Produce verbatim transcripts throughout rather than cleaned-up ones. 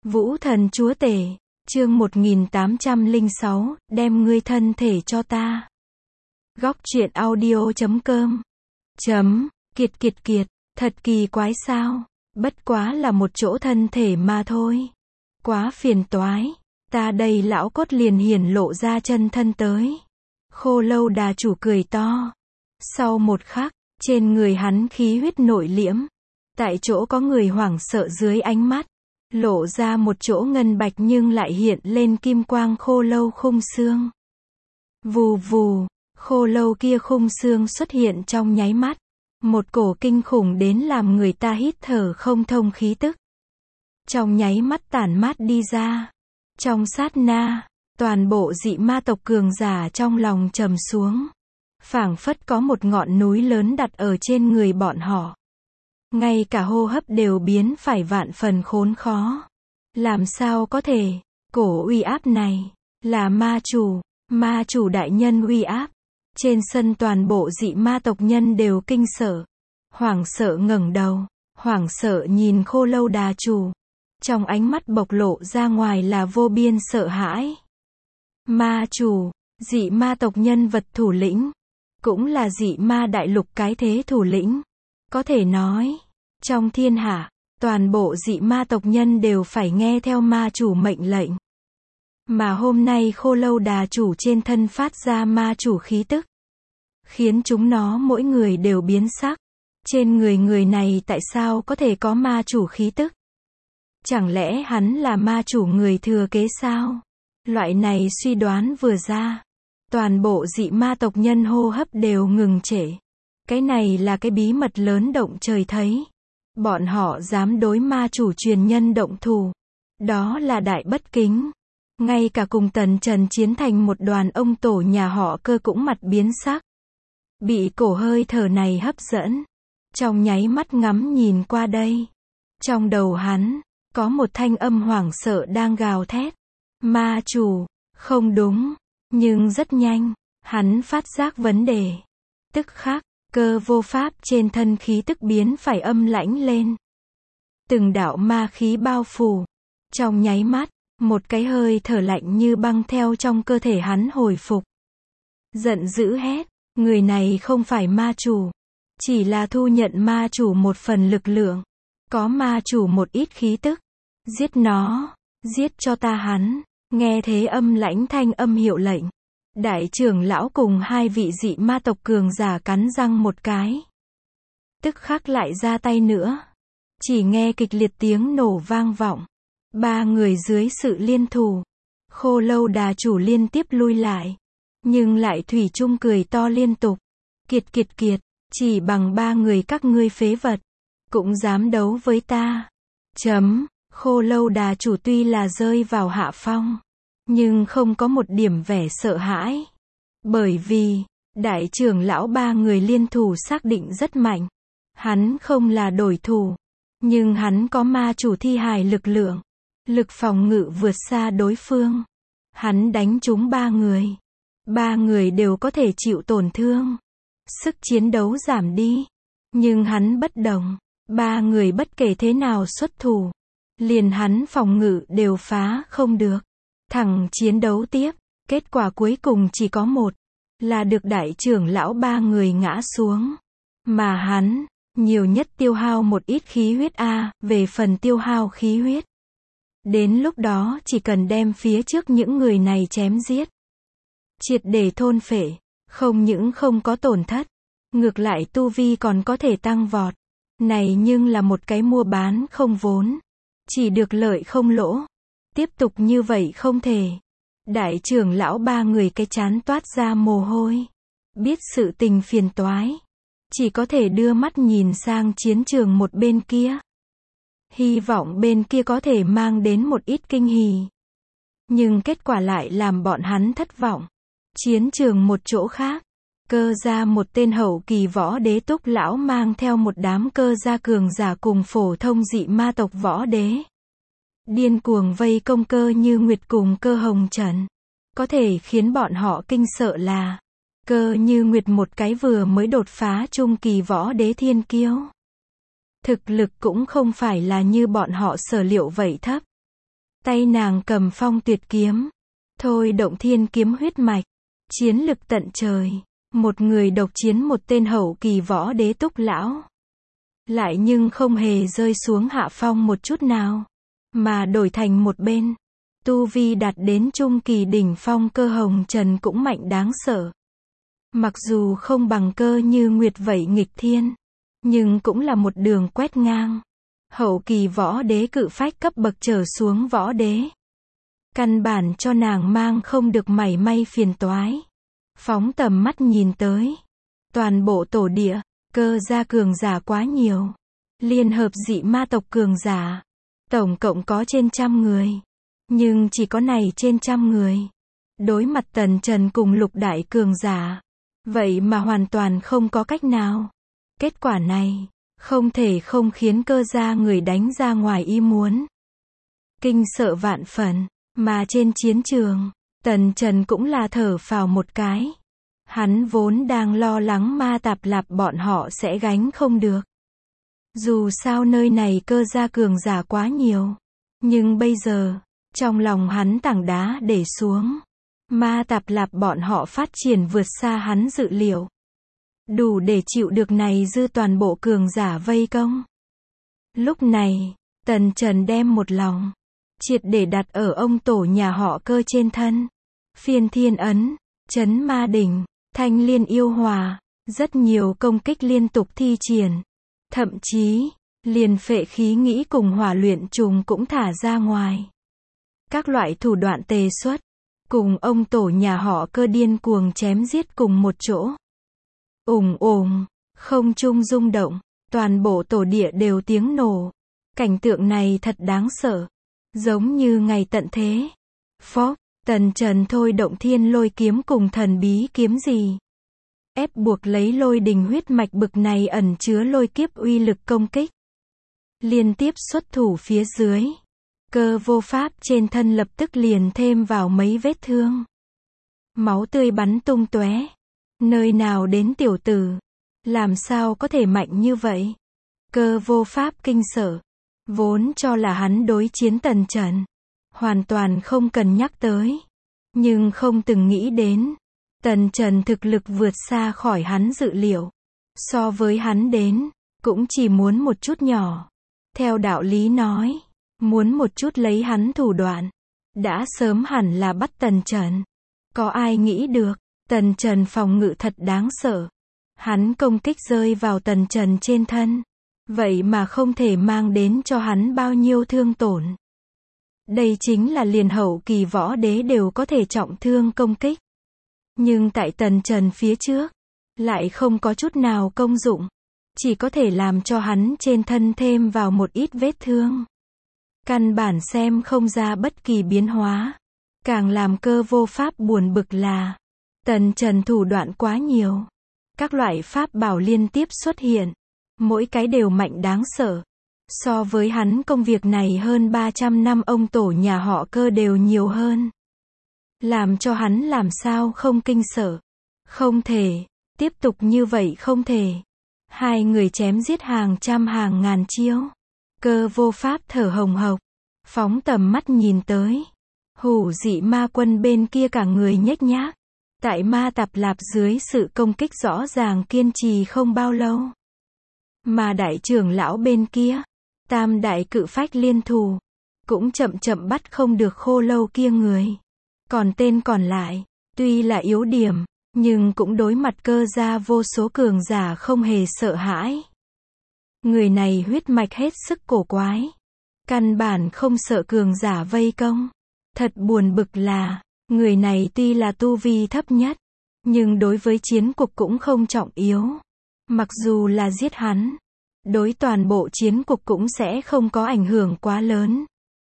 Vũ thần chúa tể, chương một nghìn tám trăm lẻ sáu, đem ngươi thân thể cho ta. Góc truyện audio chấm com. Chấm, kiệt kiệt kiệt, thật kỳ quái sao, bất quá là một chỗ thân thể mà thôi. Quá phiền toái, ta đây lão cốt liền hiển lộ ra chân thân tới. Khô lâu đà chủ cười to. Sau một khắc, trên người hắn khí huyết nội liễm. Tại chỗ có người hoảng sợ dưới ánh mắt. Lộ ra một chỗ ngân bạch nhưng lại hiện lên kim quang khô lâu khung xương. Vù vù, khô lâu kia khung xương xuất hiện trong nháy mắt. Một cổ kinh khủng đến làm người ta hít thở không thông khí tức. Trong nháy mắt tản mát đi ra. Trong sát na, toàn bộ dị ma tộc cường giả trong lòng trầm xuống. Phảng phất có một ngọn núi lớn đặt ở trên người bọn họ. Ngay cả hô hấp đều biến phải vạn phần khốn khó. Làm sao có thể, cổ uy áp này, là ma chủ, ma chủ đại nhân uy áp. Trên sân toàn bộ dị ma tộc nhân đều kinh sợ. Hoảng sợ ngẩng đầu, hoảng sợ nhìn khô lâu đà chủ. Trong ánh mắt bộc lộ ra ngoài là vô biên sợ hãi. Ma chủ, dị ma tộc nhân vật thủ lĩnh, cũng là dị ma đại lục cái thế thủ lĩnh. Có thể nói, trong thiên hạ, toàn bộ dị ma tộc nhân đều phải nghe theo ma chủ mệnh lệnh. Mà hôm nay khô lâu đà chủ trên thân phát ra ma chủ khí tức, khiến chúng nó mỗi người đều biến sắc. Trên người người này tại sao có thể có ma chủ khí tức? Chẳng lẽ hắn là ma chủ người thừa kế sao? Loại này suy đoán vừa ra, toàn bộ dị ma tộc nhân hô hấp đều ngừng trệ. Cái này là cái bí mật lớn động trời thấy. Bọn họ dám đối ma chủ truyền nhân động thủ. Đó là đại bất kính. Ngay cả cùng Tần Trần chiến thành một đoàn ông tổ nhà họ Cơ cũng mặt biến sắc. Bị cổ hơi thở này hấp dẫn. Trong nháy mắt ngắm nhìn qua đây. Trong đầu hắn, có một thanh âm hoảng sợ đang gào thét. Ma chủ, không đúng. Nhưng rất nhanh, hắn phát giác vấn đề. Tức khắc, cơ vô pháp trên thân khí tức biến phải âm lãnh lên. Từng đạo ma khí bao phủ. Trong nháy mắt, một cái hơi thở lạnh như băng theo trong cơ thể hắn hồi phục. Giận dữ hét, người này không phải ma chủ. Chỉ là thu nhận ma chủ một phần lực lượng. Có ma chủ một ít khí tức. Giết nó, giết cho ta hắn. Nghe thế âm lãnh thanh âm hiệu lệnh. Đại trưởng lão cùng hai vị dị ma tộc cường giả cắn răng một cái. Tức khắc lại ra tay nữa. Chỉ nghe kịch liệt tiếng nổ vang vọng. Ba người dưới sự liên thủ. Khô lâu đà chủ liên tiếp lui lại. Nhưng lại thủy chung cười to liên tục. Kiệt kiệt kiệt, chỉ bằng ba người các ngươi phế vật. Cũng dám đấu với ta. Chấm, khô lâu đà chủ tuy là rơi vào hạ phong. Nhưng không có một điểm vẻ sợ hãi. Bởi vì, đại trưởng lão ba người liên thủ xác định rất mạnh. Hắn không là đối thủ. Nhưng hắn có ma chủ thi hài lực lượng. Lực phòng ngự vượt xa đối phương. Hắn đánh trúng ba người. Ba người đều có thể chịu tổn thương. Sức chiến đấu giảm đi. Nhưng hắn bất đồng. Ba người bất kể thế nào xuất thủ. Liền hắn phòng ngự đều phá không được. Thẳng chiến đấu tiếp, kết quả cuối cùng chỉ có một, là được đại trưởng lão ba người ngã xuống. Mà hắn, nhiều nhất tiêu hao một ít khí huyết a, về phần tiêu hao khí huyết. Đến lúc đó chỉ cần đem phía trước những người này chém giết. Triệt để thôn phệ, không những không có tổn thất, ngược lại tu vi còn có thể tăng vọt. Này nhưng là một cái mua bán không vốn, chỉ được lợi không lỗ. Tiếp tục như vậy không thể. Đại trưởng lão ba người cái chán toát ra mồ hôi. Biết sự tình phiền toái. Chỉ có thể đưa mắt nhìn sang chiến trường một bên kia. Hy vọng bên kia có thể mang đến một ít kinh hỉ. Nhưng kết quả lại làm bọn hắn thất vọng. Chiến trường một chỗ khác. Cơ gia một tên hậu kỳ võ đế túc lão mang theo một đám cơ gia cường giả cùng phổ thông dị ma tộc võ đế. Điên cuồng vây công Cơ Như Nguyệt cùng Cơ Hồng Trần. Có thể khiến bọn họ kinh sợ là Cơ Như Nguyệt một cái vừa mới đột phá trung kỳ võ đế thiên kiêu. Thực lực cũng không phải là như bọn họ sở liệu vậy thấp. Tay nàng cầm phong tuyệt kiếm. Thôi động thiên kiếm huyết mạch. Chiến lực tận trời. Một người độc chiến một tên hậu kỳ võ đế túc lão. Lại nhưng không hề rơi xuống hạ phong một chút nào. Mà đổi thành một bên. Tu vi đạt đến trung kỳ đỉnh phong Cơ Hồng Trần cũng mạnh đáng sợ. Mặc dù không bằng Cơ Như Nguyệt vậy nghịch thiên. Nhưng cũng là một đường quét ngang. Hậu kỳ võ đế cự phách cấp bậc trở xuống võ đế. Căn bản cho nàng mang không được mảy may phiền toái. Phóng tầm mắt nhìn tới. Toàn bộ tổ địa, Cơ gia cường giả quá nhiều. Liên hợp dị ma tộc cường giả. Tổng cộng có trên trăm người. Nhưng chỉ có này trên trăm người. Đối mặt Tần Trần cùng lục đại cường giả. Vậy mà hoàn toàn không có cách nào. Kết quả này, không thể không khiến Cơ gia người đánh ra ngoài ý muốn. Kinh sợ vạn phần, mà trên chiến trường, Tần Trần cũng là thở phào một cái. Hắn vốn đang lo lắng Ma Tạp Lạp bọn họ sẽ gánh không được. Dù sao nơi này Cơ gia cường giả quá nhiều. Nhưng bây giờ, trong lòng hắn tảng đá để xuống. Ma Tạp Lạp bọn họ phát triển vượt xa hắn dự liệu. Đủ để chịu được này dư toàn bộ cường giả vây công. Lúc này, Tần Trần đem một lòng, triệt để đặt ở ông tổ nhà họ Cơ trên thân. Phiên thiên ấn, chấn ma đỉnh, thanh liên yêu hòa, rất nhiều công kích liên tục thi triển. Thậm chí, liền phệ khí nghĩ cùng hỏa luyện trùng cũng thả ra ngoài. Các loại thủ đoạn tề xuất, cùng ông tổ nhà họ Cơ điên cuồng chém giết cùng một chỗ. Ùng ùng, không trung rung động, toàn bộ tổ địa đều tiếng nổ. Cảnh tượng này thật đáng sợ, giống như ngày tận thế. Phốc, Tần Trần thôi động thiên lôi kiếm cùng thần bí kiếm gì. Ép buộc lấy lôi đình huyết mạch bực này ẩn chứa lôi kiếp uy lực công kích. Liên tiếp xuất thủ phía dưới. Cơ vô pháp trên thân lập tức liền thêm vào mấy vết thương. Máu tươi bắn tung tóe. Nơi nào đến tiểu tử? Làm sao có thể mạnh như vậy? Cơ vô pháp kinh sợ. Vốn cho là hắn đối chiến Tần Trần. Hoàn toàn không cần nhắc tới. Nhưng không từng nghĩ đến. Tần Trần thực lực vượt xa khỏi hắn dự liệu. So với hắn đến, cũng chỉ muốn một chút nhỏ. Theo đạo lý nói, muốn một chút lấy hắn thủ đoạn. Đã sớm hẳn là bắt Tần Trần. Có ai nghĩ được, Tần Trần phòng ngự thật đáng sợ. Hắn công kích rơi vào Tần Trần trên thân. Vậy mà không thể mang đến cho hắn bao nhiêu thương tổn. Đây chính là liền hậu kỳ võ đế đều có thể trọng thương công kích. Nhưng tại Tần Trần phía trước, lại không có chút nào công dụng. Chỉ có thể làm cho hắn trên thân thêm vào một ít vết thương. Căn bản xem không ra bất kỳ biến hóa. Càng làm Cơ vô pháp buồn bực là Tần Trần thủ đoạn quá nhiều. Các loại pháp bảo liên tiếp xuất hiện. Mỗi cái đều mạnh đáng sợ. So với hắn công việc này hơn ba trăm năm ông tổ nhà họ Cơ đều nhiều hơn. Làm cho hắn làm sao không kinh sợ. Không thể. Tiếp tục như vậy không thể. Hai người chém giết hàng trăm hàng ngàn chiêu. Cơ vô pháp thở hồng hộc. Phóng tầm mắt nhìn tới. Hủ dị ma quân bên kia cả người nhếch nhác. Tại Ma Tạp Lạp dưới sự công kích rõ ràng kiên trì không bao lâu. Mà đại trưởng lão bên kia, tam đại cự phách liên thủ, cũng chậm chậm bắt không được khô lâu kia người. Còn tên còn lại, tuy là yếu điểm, nhưng cũng đối mặt Cơ gia vô số cường giả không hề sợ hãi. Người này huyết mạch hết sức cổ quái. Căn bản không sợ cường giả vây công. Thật buồn bực là, người này tuy là tu vi thấp nhất, nhưng đối với chiến cục cũng không trọng yếu. Mặc dù là giết hắn, đối toàn bộ chiến cục cũng sẽ không có ảnh hưởng quá lớn.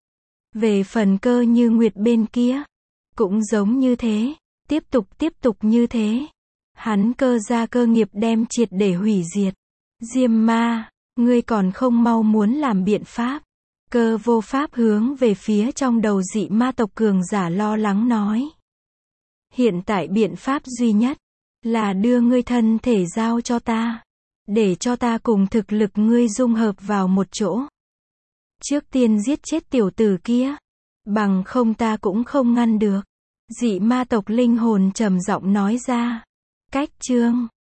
Về phần Cơ Như Nguyệt bên kia, cũng giống như thế, tiếp tục tiếp tục như thế. Hắn Cơ gia cơ nghiệp đem triệt để hủy diệt. Diêm ma, ngươi còn không mau muốn làm biện pháp. Cơ vô pháp hướng về phía trong đầu dị ma tộc cường giả lo lắng nói. Hiện tại biện pháp duy nhất, là đưa ngươi thân thể giao cho ta. Để cho ta cùng thực lực ngươi dung hợp vào một chỗ. Trước tiên giết chết tiểu tử kia. Bằng không ta cũng không ngăn được. Dị ma tộc linh hồn trầm giọng nói ra. Cách chương